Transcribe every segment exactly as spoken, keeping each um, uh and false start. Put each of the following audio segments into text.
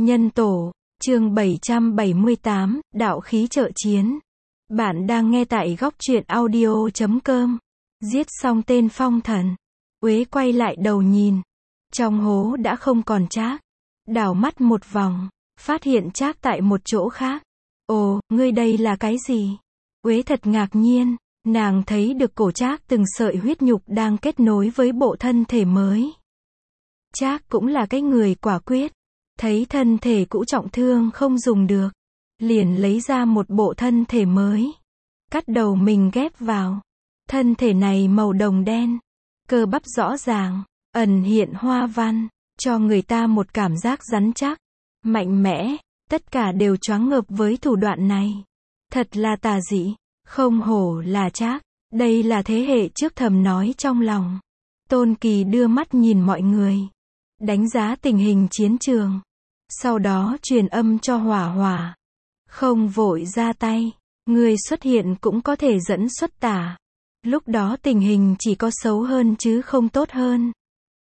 Nhân tổ, chương bảy trăm bảy mươi tám, đạo khí trợ chiến. Bạn đang nghe tại góc truyện audio chấm com. Giết xong tên phong thần, Uế quay lại đầu nhìn. Trong hố đã không còn Trác. Đảo mắt một vòng, phát hiện Trác tại một chỗ khác. Ồ, ngươi đây là cái gì? Uế thật ngạc nhiên, nàng thấy được cổ Trác từng sợi huyết nhục đang kết nối với bộ thân thể mới. Trác cũng là cái người quả quyết. Thấy thân thể cũ trọng thương không dùng được, liền lấy ra một bộ thân thể mới. Cắt đầu mình ghép vào. Thân thể này màu đồng đen, cơ bắp rõ ràng, ẩn hiện hoa văn, cho người ta một cảm giác rắn chắc, mạnh mẽ, tất cả đều choáng ngợp với thủ đoạn này. Thật là tà dị, không hổ là Trác, đây là thế hệ trước thầm nói trong lòng. Tôn Kỳ đưa mắt nhìn mọi người, đánh giá tình hình chiến trường. Sau đó truyền âm cho Hỏa Hỏa. Không vội ra tay, người xuất hiện cũng có thể dẫn xuất tà. Lúc đó tình hình chỉ có xấu hơn chứ không tốt hơn.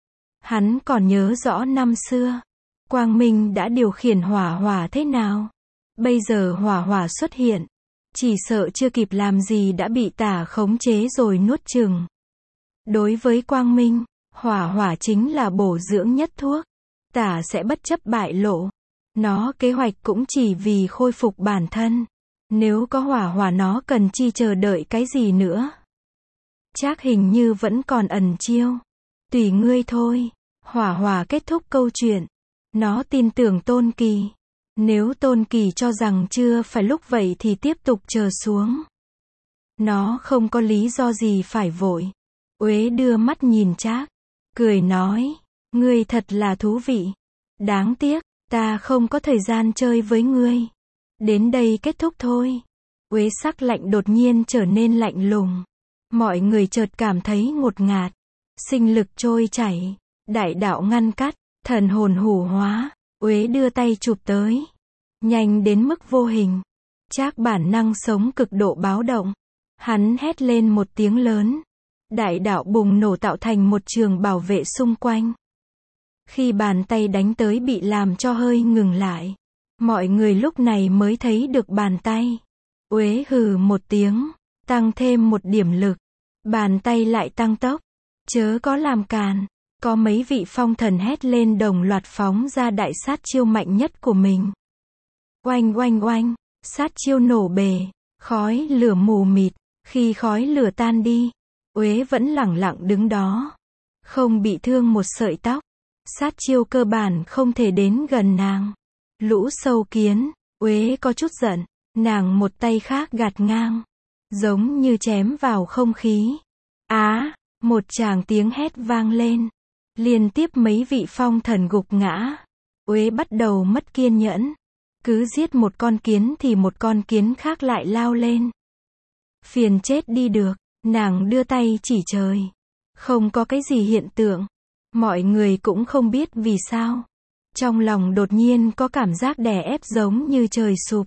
Hắn còn nhớ rõ năm xưa, Quang Minh đã điều khiển Hỏa Hỏa thế nào. Bây giờ Hỏa Hỏa xuất hiện, chỉ sợ chưa kịp làm gì đã bị tà khống chế rồi nuốt chửng. Đối với Quang Minh, Hỏa Hỏa chính là bổ dưỡng nhất thuốc. Tà sẽ bất chấp bại lộ. Nó kế hoạch cũng chỉ vì khôi phục bản thân. Nếu có Hỏa Hỏa nó cần chi chờ đợi cái gì nữa. Trác hình như vẫn còn ẩn chiêu. Tùy ngươi thôi. Hỏa Hỏa kết thúc câu chuyện. Nó tin tưởng Tôn Kỳ. Nếu Tôn Kỳ cho rằng chưa phải lúc vậy thì tiếp tục chờ xuống. Nó không có lý do gì phải vội. Uế đưa mắt nhìn Trác, cười nói. Ngươi thật là thú vị. Đáng tiếc, ta không có thời gian chơi với ngươi. Đến đây kết thúc thôi. Uế sắc lạnh đột nhiên trở nên lạnh lùng. Mọi người chợt cảm thấy ngột ngạt. Sinh lực trôi chảy. Đại đạo ngăn cắt. Thần hồn hủ hóa. Uế đưa tay chụp tới. Nhanh đến mức vô hình. Trác bản năng sống cực độ báo động. Hắn hét lên một tiếng lớn. Đại đạo bùng nổ tạo thành một trường bảo vệ xung quanh. Khi bàn tay đánh tới bị làm cho hơi ngừng lại. Mọi người lúc này mới thấy được bàn tay. Uế hừ một tiếng, tăng thêm một điểm lực. Bàn tay lại tăng tốc. Chớ có làm càn. Có mấy vị phong thần hét lên đồng loạt phóng ra đại sát chiêu mạnh nhất của mình. Oanh oanh oanh, sát chiêu nổ bề, khói lửa mù mịt. Khi khói lửa tan đi, Uế vẫn lẳng lặng đứng đó. Không bị thương một sợi tóc. Sát chiêu cơ bản không thể đến gần nàng. Lũ sâu kiến, Uế có chút giận, nàng một tay khác gạt ngang, giống như chém vào không khí. Á, một tràng tiếng hét vang lên, liên tiếp mấy vị phong thần gục ngã. Uế bắt đầu mất kiên nhẫn, cứ giết một con kiến thì một con kiến khác lại lao lên. Phiền chết đi được, nàng đưa tay chỉ trời, không có cái gì hiện tượng. Mọi người cũng không biết vì sao. Trong lòng đột nhiên có cảm giác đè ép giống như trời sụp.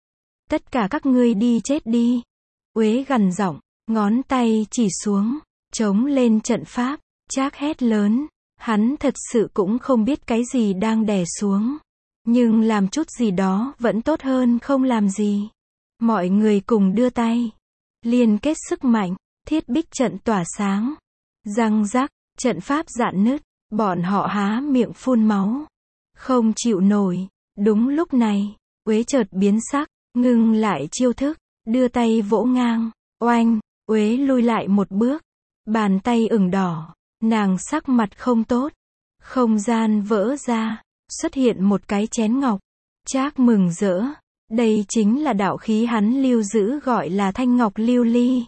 Tất cả các ngươi đi chết đi. Uế gằn giọng, ngón tay chỉ xuống, chống lên trận pháp. Trác hét lớn. Hắn thật sự cũng không biết cái gì đang đè xuống. Nhưng làm chút gì đó vẫn tốt hơn không làm gì. Mọi người cùng đưa tay. Liên kết sức mạnh, thiết bích trận tỏa sáng. Răng rắc. Trận pháp rạn nứt, bọn họ há miệng phun máu. Không chịu nổi. Đúng lúc này, Uế chợt biến sắc, ngưng lại chiêu thức, đưa tay vỗ ngang. Oanh, Uế lui lại một bước. Bàn tay ửng đỏ, nàng sắc mặt không tốt. Không gian vỡ ra, xuất hiện một cái chén ngọc. Trác mừng rỡ. Đây chính là đạo khí hắn lưu giữ gọi là thanh ngọc lưu ly.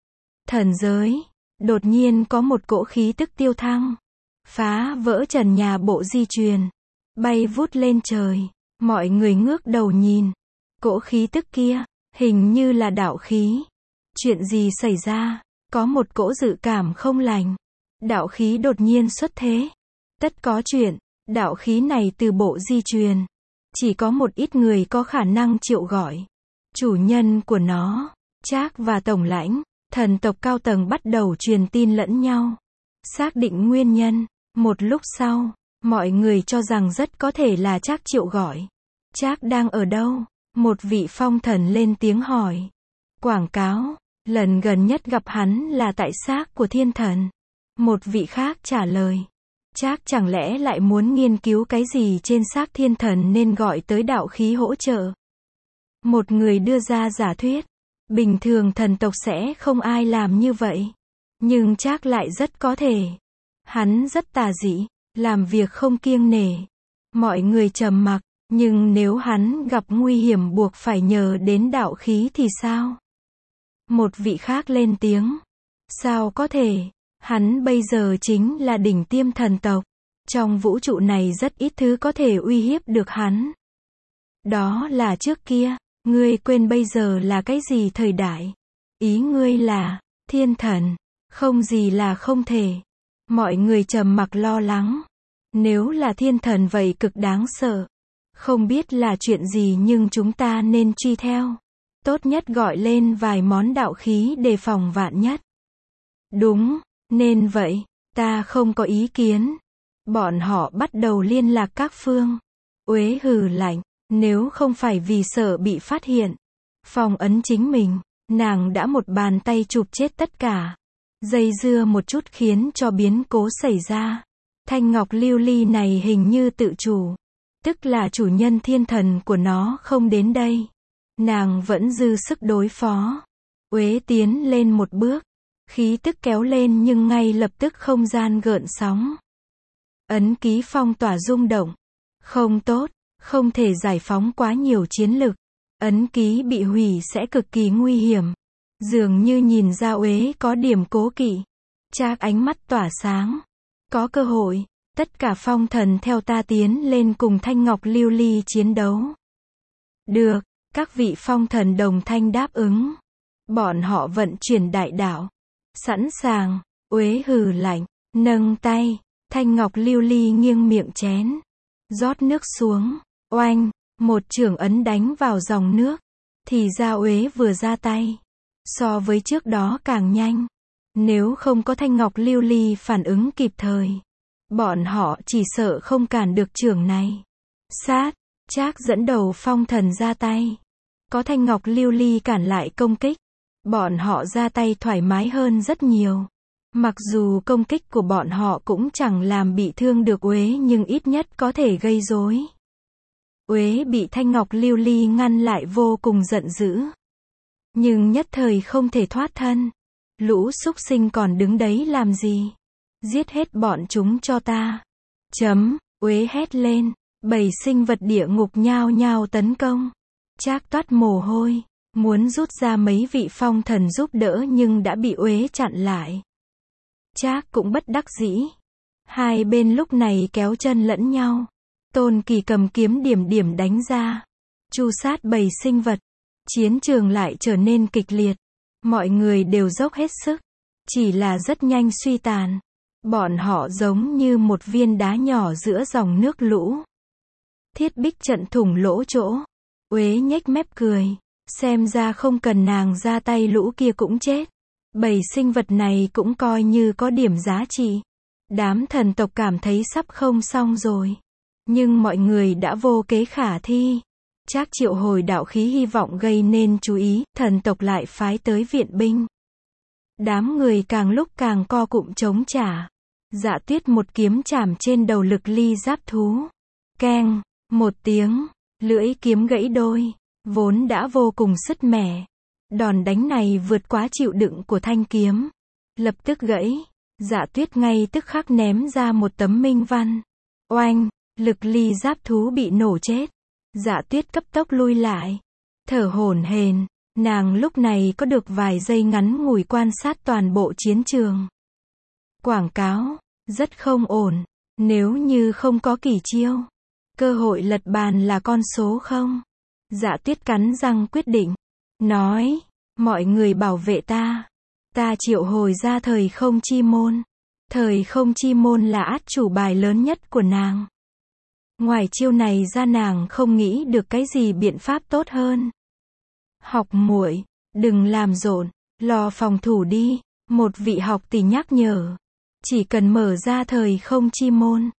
Thần giới. Đột nhiên có một cỗ khí tức tiêu thăng, phá vỡ trần nhà bộ di truyền, bay vút lên trời. Mọi người ngước đầu nhìn. Cỗ khí tức kia, hình như là đạo khí. Chuyện gì xảy ra? Có một cỗ dự cảm không lành. Đạo khí đột nhiên xuất thế. Tất có chuyện, đạo khí này từ bộ di truyền. Chỉ có một ít người có khả năng triệu gọi. Chủ nhân của nó, Trác và Tổng lãnh. Thần tộc cao tầng bắt đầu truyền tin lẫn nhau. Xác định nguyên nhân. Một lúc sau, Mọi người cho rằng rất có thể là Trác Triệu gọi. Trác đang ở đâu? Một vị phong thần lên tiếng hỏi. Quảng cáo, lần gần nhất gặp hắn là tại xác của thiên thần. Một vị khác trả lời. Trác chẳng lẽ lại muốn nghiên cứu cái gì trên xác thiên thần nên gọi tới đạo khí hỗ trợ. Một người đưa ra giả thuyết. Bình thường thần tộc sẽ không ai làm như vậy. Nhưng Trác lại rất có thể. Hắn rất tà dị, làm việc không kiêng nể. Mọi người trầm mặc, nhưng nếu hắn gặp nguy hiểm buộc phải nhờ đến đạo khí thì sao? Một vị khác lên tiếng. Sao có thể? Hắn bây giờ chính là đỉnh tiêm thần tộc. Trong vũ trụ này rất ít thứ có thể uy hiếp được hắn. Đó là trước kia, ngươi quên bây giờ là cái gì thời đại? Ý ngươi là, thiên thần, không gì là không thể. Mọi người trầm mặc lo lắng. Nếu là thiên thần vậy cực đáng sợ. Không biết là chuyện gì nhưng chúng ta nên truy theo. Tốt nhất gọi lên vài món đạo khí đề phòng vạn nhất. Đúng, nên vậy, ta không có ý kiến. Bọn họ bắt đầu liên lạc các phương. Uế hừ lạnh, nếu không phải vì sợ bị phát hiện, phong ấn chính mình, nàng đã một bàn tay chụp chết tất cả. Dây dưa một chút khiến cho biến cố xảy ra. Thanh ngọc lưu ly này hình như tự chủ. Tức là chủ nhân thiên thần của nó không đến đây. Nàng vẫn dư sức đối phó. Uế tiến lên một bước. Khí tức kéo lên nhưng ngay lập tức không gian gợn sóng. Ấn ký phong tỏa rung động. Không tốt, không thể giải phóng quá nhiều chiến lực. Ấn ký bị hủy sẽ cực kỳ nguy hiểm. Dường như nhìn ra Uế có điểm cố kỵ. Trác ánh mắt tỏa sáng. Có cơ hội, tất cả phong thần theo ta tiến lên cùng thanh ngọc lưu ly chiến đấu. Được, các vị phong thần đồng thanh đáp ứng. Bọn họ vận chuyển đại đạo. Sẵn sàng, Uế hừ lạnh, nâng tay, thanh ngọc lưu ly nghiêng miệng chén. Rót nước xuống, oanh, một chưởng ấn đánh vào dòng nước. Thì ra Uế vừa ra tay. So với trước đó càng nhanh. Nếu không có thanh ngọc lưu ly phản ứng kịp thời, bọn họ chỉ sợ không cản được chưởng này. Sát, Trác dẫn đầu phong thần ra tay. Có thanh ngọc lưu ly cản lại công kích. Bọn họ ra tay thoải mái hơn rất nhiều. Mặc dù công kích của bọn họ cũng chẳng làm bị thương được Uế nhưng ít nhất có thể gây rối. Uế bị thanh ngọc lưu ly ngăn lại vô cùng giận dữ. Nhưng nhất thời không thể thoát thân. Lũ súc sinh còn đứng đấy làm gì? Giết hết bọn chúng cho ta. Chấm, Uế hét lên. Bảy sinh vật địa ngục nhao nhao tấn công. Trác toát mồ hôi. Muốn rút ra mấy vị phong thần giúp đỡ nhưng đã bị Uế chặn lại. Trác cũng bất đắc dĩ. Hai bên lúc này kéo chân lẫn nhau. Tôn Kỳ cầm kiếm điểm điểm đánh ra. Chu sát bầy sinh vật. Chiến trường lại trở nên kịch liệt. Mọi người đều dốc hết sức. Chỉ là rất nhanh suy tàn. Bọn họ giống như một viên đá nhỏ giữa dòng nước lũ. Thiết bích trận thủng lỗ chỗ. Uế nhếch mép cười. Xem ra không cần nàng ra tay lũ kia cũng chết. Bầy sinh vật này cũng coi như có điểm giá trị. Đám thần tộc cảm thấy sắp không xong rồi. Nhưng mọi người đã vô kế khả thi. Trác triệu hồi đạo khí hy vọng gây nên chú ý, thần tộc lại phái tới viện binh. Đám người càng lúc càng co cụm chống trả. Dạ Tuyết một kiếm chảm trên đầu lực ly giáp thú. Keng, một tiếng, lưỡi kiếm gãy đôi. Vốn đã vô cùng sứt mẻ. Đòn đánh này vượt quá chịu đựng của thanh kiếm. Lập tức gãy. Dạ Tuyết ngay tức khắc ném ra một tấm minh văn. Oanh, lực ly giáp thú bị nổ chết. Dạ Tuyết cấp tốc lui lại. Thở hổn hển, nàng lúc này có được vài giây ngắn ngủi quan sát toàn bộ chiến trường. Quảng cáo, rất không ổn. Nếu như không có kỳ chiêu, cơ hội lật bàn là con số không. Dạ Tuyết cắn răng quyết định. Nói, mọi người bảo vệ ta. Ta triệu hồi ra thời không chi môn. Thời không chi môn là át chủ bài lớn nhất của nàng. Ngoài chiêu này ra nàng không nghĩ được cái gì biện pháp tốt hơn. Học muội, đừng làm rộn, lo phòng thủ đi. Một vị học tỷ nhắc nhở. Chỉ cần mở ra thời không chi môn,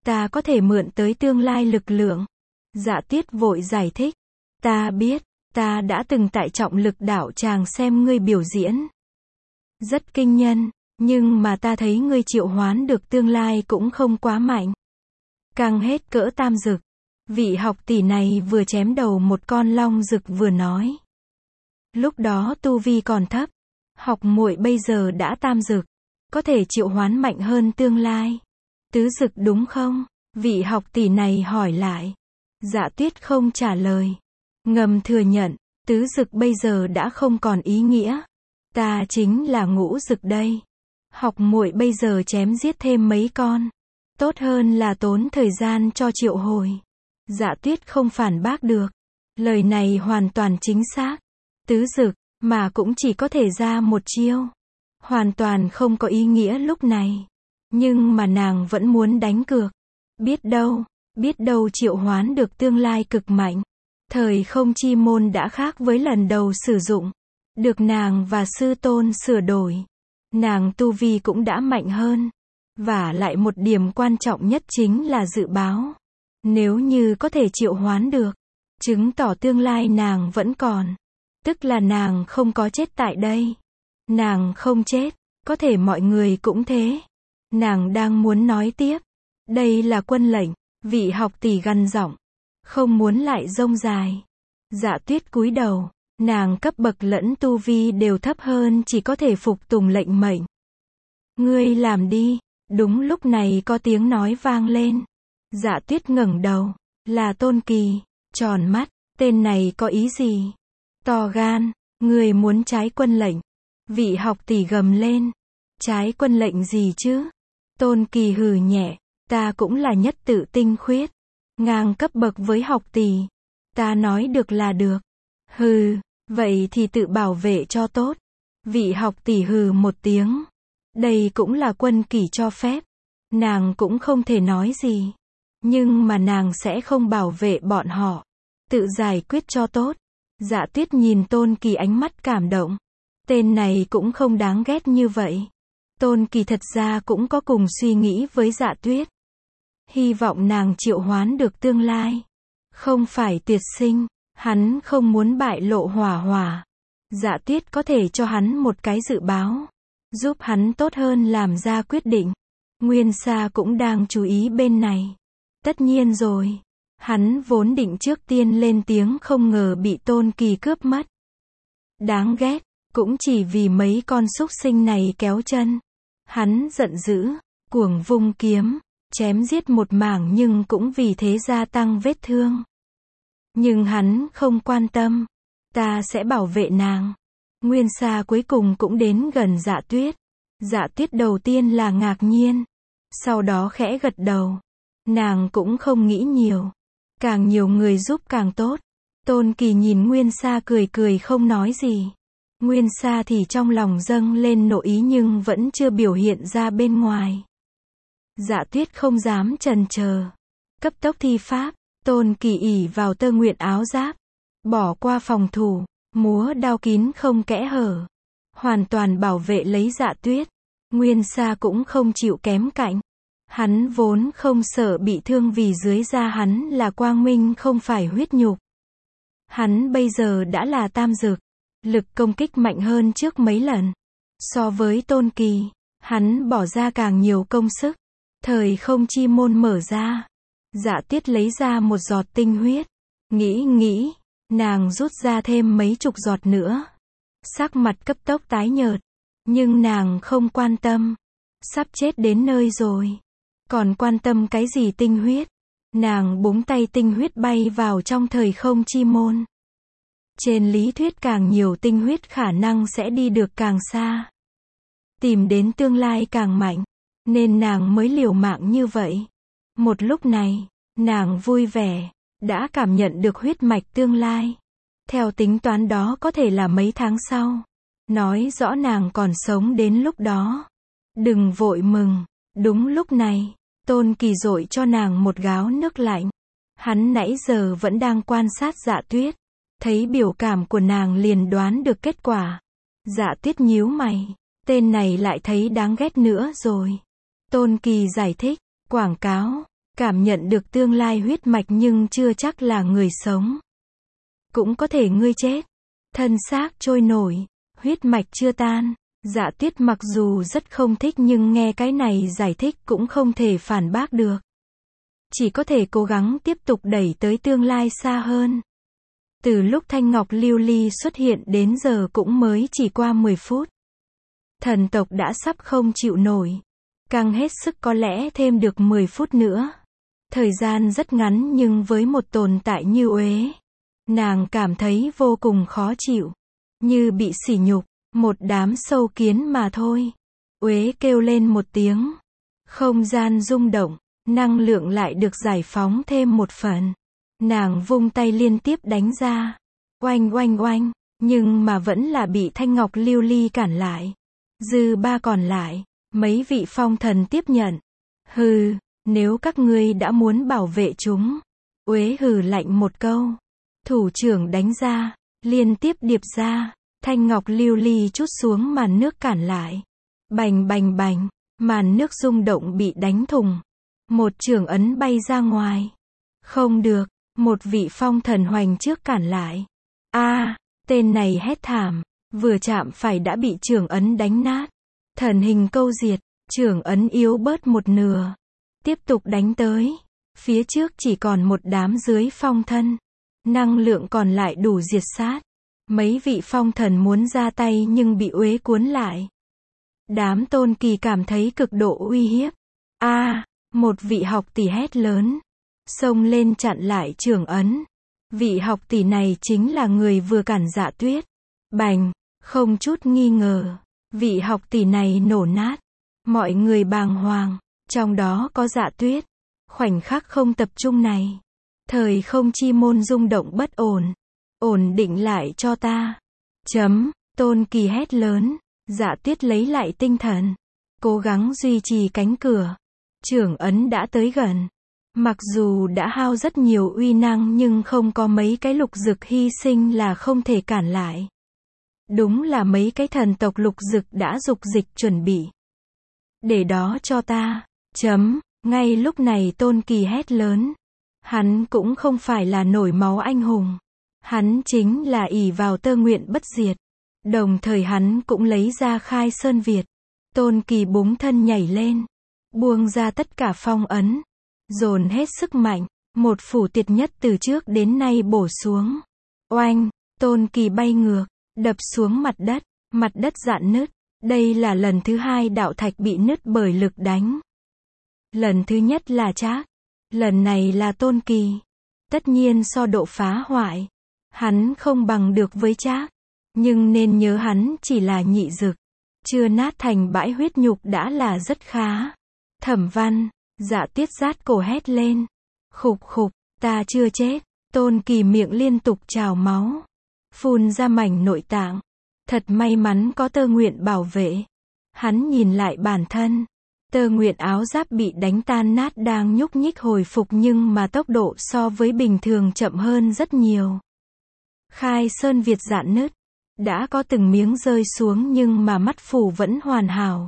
ta có thể mượn tới tương lai lực lượng. Dạ Tuyết vội giải thích. Ta biết, ta đã từng tại trọng lực đạo tràng xem ngươi biểu diễn. Rất kinh nhân, nhưng mà ta thấy ngươi triệu hoán được tương lai cũng không quá mạnh. Càng hết cỡ tam dực. Vị học tỷ này vừa chém đầu một con long dực vừa nói. Lúc đó tu vi còn thấp. Học muội bây giờ đã tam dực. Có thể triệu hoán mạnh hơn tương lai. Tứ dực đúng không? Vị học tỷ này hỏi lại. Dạ Tuyết không trả lời. Ngầm thừa nhận, tứ dực bây giờ đã không còn ý nghĩa. Ta chính là ngũ dực đây. Học muội bây giờ chém giết thêm mấy con. Tốt hơn là tốn thời gian cho triệu hồi. Dạ Tuyết không phản bác được. Lời này hoàn toàn chính xác. Tứ dực, mà cũng chỉ có thể ra một chiêu. Hoàn toàn không có ý nghĩa lúc này. Nhưng mà nàng vẫn muốn đánh cược. Biết đâu, biết đâu triệu hoán được tương lai cực mạnh. Thời không chi môn đã khác với lần đầu sử dụng. Được nàng và sư tôn sửa đổi. Nàng tu vi cũng đã mạnh hơn. Và lại một điểm quan trọng nhất chính là dự báo. Nếu như có thể triệu hoán được, chứng tỏ tương lai nàng vẫn còn. Tức là nàng không có chết tại đây. Nàng không chết, có thể mọi người cũng thế. Nàng đang muốn nói tiếp. Đây là quân lệnh, vị học tỷ gằn giọng. Không muốn lại rông dài. Dạ Tuyết cúi đầu. Nàng cấp bậc lẫn tu vi đều thấp hơn, chỉ có thể phục tùng lệnh mệnh. Ngươi làm đi. Đúng lúc này có tiếng nói vang lên. Dạ Tuyết ngẩng đầu. Là Tôn Kỳ. Tròn mắt. Tên này có ý gì? To gan. Ngươi muốn trái quân lệnh. Vị học tỷ gầm lên. Trái quân lệnh gì chứ? Tôn Kỳ hừ nhẹ. Ta cũng là nhất tự tinh khuyết. Ngang cấp bậc với học tỷ. Ta nói được là được. Hừ. Vậy thì tự bảo vệ cho tốt. Vị học tỷ hừ một tiếng. Đây cũng là quân kỷ cho phép. Nàng cũng không thể nói gì. Nhưng mà nàng sẽ không bảo vệ bọn họ. Tự giải quyết cho tốt. Dạ Tuyết nhìn Tôn Kỳ ánh mắt cảm động. Tên này cũng không đáng ghét như vậy. Tôn Kỳ thật ra cũng có cùng suy nghĩ với Dạ Tuyết. Hy vọng nàng triệu hoán được tương lai. Không phải tuyệt sinh. Hắn không muốn bại lộ hỏa hỏa. Dạ Tuyết có thể cho hắn một cái dự báo. Giúp hắn tốt hơn làm ra quyết định. Nguyên Sa cũng đang chú ý bên này. Tất nhiên rồi. Hắn vốn định trước tiên lên tiếng không ngờ bị Tôn Kỳ cướp mất. Đáng ghét. Cũng chỉ vì mấy con súc sinh này kéo chân. Hắn giận dữ. Cuồng vung kiếm. Chém giết một mảng nhưng cũng vì thế gia tăng vết thương. Nhưng hắn không quan tâm. Ta sẽ bảo vệ nàng. Nguyên Sa cuối cùng cũng đến gần Dạ Tuyết. Dạ Tuyết đầu tiên là ngạc nhiên. Sau đó khẽ gật đầu. Nàng cũng không nghĩ nhiều. Càng nhiều người giúp càng tốt. Tôn Kỳ nhìn Nguyên Sa cười cười không nói gì. Nguyên Sa thì trong lòng dâng lên nội ý nhưng vẫn chưa biểu hiện ra bên ngoài. Dạ Tuyết không dám chần chờ. Cấp tốc thi pháp. Tôn Kỳ ỷ vào tơ nguyện áo giáp. Bỏ qua phòng thủ. Múa đao kín không kẽ hở. Hoàn toàn bảo vệ lấy Dạ Tuyết. Nguyên Sa cũng không chịu kém cạnh. Hắn vốn không sợ bị thương vì dưới da hắn là quang minh không phải huyết nhục. Hắn bây giờ đã là tam dực. Lực công kích mạnh hơn trước mấy lần. So với Tôn Kỳ, hắn bỏ ra càng nhiều công sức. Thời không chi môn mở ra. Dạ Tuyết lấy ra một giọt tinh huyết. Nghĩ nghĩ, nàng rút ra thêm mấy chục giọt nữa. Sắc mặt cấp tốc tái nhợt. Nhưng nàng không quan tâm. Sắp chết đến nơi rồi. Còn quan tâm cái gì tinh huyết? Nàng búng tay tinh huyết bay vào trong thời không chi môn. Trên lý thuyết càng nhiều tinh huyết khả năng sẽ đi được càng xa. Tìm đến tương lai càng mạnh. Nên nàng mới liều mạng như vậy. Một lúc này, nàng vui vẻ. Đã cảm nhận được huyết mạch tương lai. Theo tính toán đó có thể là mấy tháng sau. Nói rõ nàng còn sống đến lúc đó. Đừng vội mừng. Đúng lúc này, Tôn Kỳ dội cho nàng một gáo nước lạnh. Hắn nãy giờ vẫn đang quan sát Dạ Tuyết. Thấy biểu cảm của nàng liền đoán được kết quả. Dạ Tuyết nhíu mày. Tên này lại thấy đáng ghét nữa rồi. Tôn Kỳ giải thích. Quảng cáo. cảm nhận được tương lai huyết mạch nhưng chưa chắc là người sống. Cũng có thể ngươi chết, thân xác trôi nổi, huyết mạch chưa tan. Dạ Tuyết mặc dù rất không thích nhưng nghe cái này giải thích cũng không thể phản bác được. Chỉ có thể cố gắng tiếp tục đẩy tới tương lai xa hơn. Từ lúc thanh ngọc lưu ly xuất hiện đến giờ cũng mới chỉ qua mười phút. Thần tộc đã sắp không chịu nổi. Càng hết sức có lẽ thêm được mười phút nữa. Thời gian rất ngắn nhưng với một tồn tại như Uế, nàng cảm thấy vô cùng khó chịu. Như bị sỉ nhục, một đám sâu kiến mà thôi. Uế kêu lên một tiếng. Không gian rung động, năng lượng lại được giải phóng thêm một phần. Nàng vung tay liên tiếp đánh ra. Oanh oanh oanh, nhưng mà vẫn là bị thanh ngọc lưu ly cản lại. Dư ba còn lại, mấy vị phong thần tiếp nhận. Hừ, nếu các ngươi đã muốn bảo vệ chúng. Uế hừ lạnh một câu. Thủ trưởng đánh ra, liên tiếp điệp ra. Thanh ngọc lưu ly trút xuống màn nước cản lại. Bành bành bành, màn nước rung động bị đánh thùng. Một chưởng ấn bay ra ngoài. Không được, một vị phong thần hoành trước cản lại. A, tên này hét thảm, vừa chạm phải đã bị chưởng ấn đánh nát. Thần hình câu diệt, chưởng ấn yếu bớt một nửa. Tiếp tục đánh tới. Phía trước chỉ còn một đám dưới phong thân. Năng lượng còn lại đủ diệt sát. Mấy vị phong thần muốn ra tay nhưng bị Uế cuốn lại. Đám tôn kỳ cảm thấy cực độ uy hiếp. A, một vị học tỷ hét lớn. Xông lên chặn lại chưởng ấn. Vị học tỷ này chính là người vừa cản Dạ Tuyết. Bành, không chút nghi ngờ. Vị học tỷ này nổ nát. Mọi người bàng hoàng. Trong đó có Dạ Tuyết. Khoảnh khắc không tập trung này. Thời không chi môn rung động bất ổn. Ổn định lại cho ta. Chấm, tôn kỳ hét lớn. Dạ Tuyết lấy lại tinh thần. Cố gắng duy trì cánh cửa. Chưởng ấn đã tới gần. Mặc dù đã hao rất nhiều uy năng nhưng không có mấy cái lục dực hy sinh là không thể cản lại. Đúng là mấy cái thần tộc lục dực đã dục dịch chuẩn bị. Để đó cho ta. Chấm, ngay lúc này tôn kỳ hét lớn. Hắn cũng không phải là nổi máu anh hùng. Hắn chính là ỷ vào tơ nguyện bất diệt. Đồng thời hắn cũng lấy ra khai sơn Việt. Tôn kỳ búng thân nhảy lên. Buông ra tất cả phong ấn. Dồn hết sức mạnh. Một phủ tiệt nhất từ trước đến nay bổ xuống. Oanh, tôn kỳ bay ngược. Đập xuống mặt đất. Mặt đất rạn nứt. Đây là lần thứ hai đạo thạch bị nứt bởi lực đánh. Lần thứ nhất là Trác. Lần này là tôn kỳ. Tất nhiên so độ phá hoại. Hắn không bằng được với Trác. Nhưng nên nhớ hắn chỉ là nhị dực. Chưa nát thành bãi huyết nhục đã là rất khá. Thẩm Văn, Dạ Tuyết rát cổ hét lên. Khục khục, ta chưa chết. Tôn kỳ miệng liên tục trào máu. Phun ra mảnh nội tạng. Thật may mắn có tơ nguyện bảo vệ. Hắn nhìn lại bản thân. Tơ nguyện áo giáp bị đánh tan nát đang nhúc nhích hồi phục nhưng mà tốc độ so với bình thường chậm hơn rất nhiều. Khai sơn Việt rạn nứt. Đã có từng miếng rơi xuống nhưng mà mắt phủ vẫn hoàn hảo.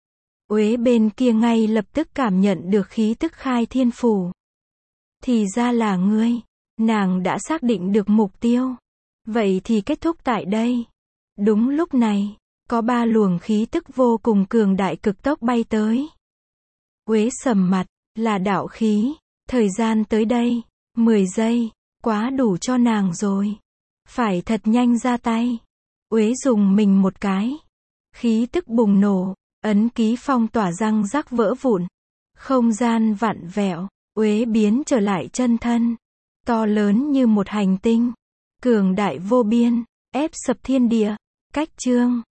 Uế bên kia ngay lập tức cảm nhận được khí tức khai thiên phủ. Thì ra là ngươi. Nàng đã xác định được mục tiêu. Vậy thì kết thúc tại đây. Đúng lúc này, có ba luồng khí tức vô cùng cường đại cực tốc bay tới. Uế sầm mặt, là đạo khí. Thời gian tới đây, mười giây, quá đủ cho nàng rồi. Phải thật nhanh ra tay. Uế dùng mình một cái. Khí tức bùng nổ, ấn ký phong tỏa răng rắc vỡ vụn. Không gian vặn vẹo, Uế biến trở lại chân thân. To lớn như một hành tinh. Cường đại vô biên, ép sập thiên địa. Cách chương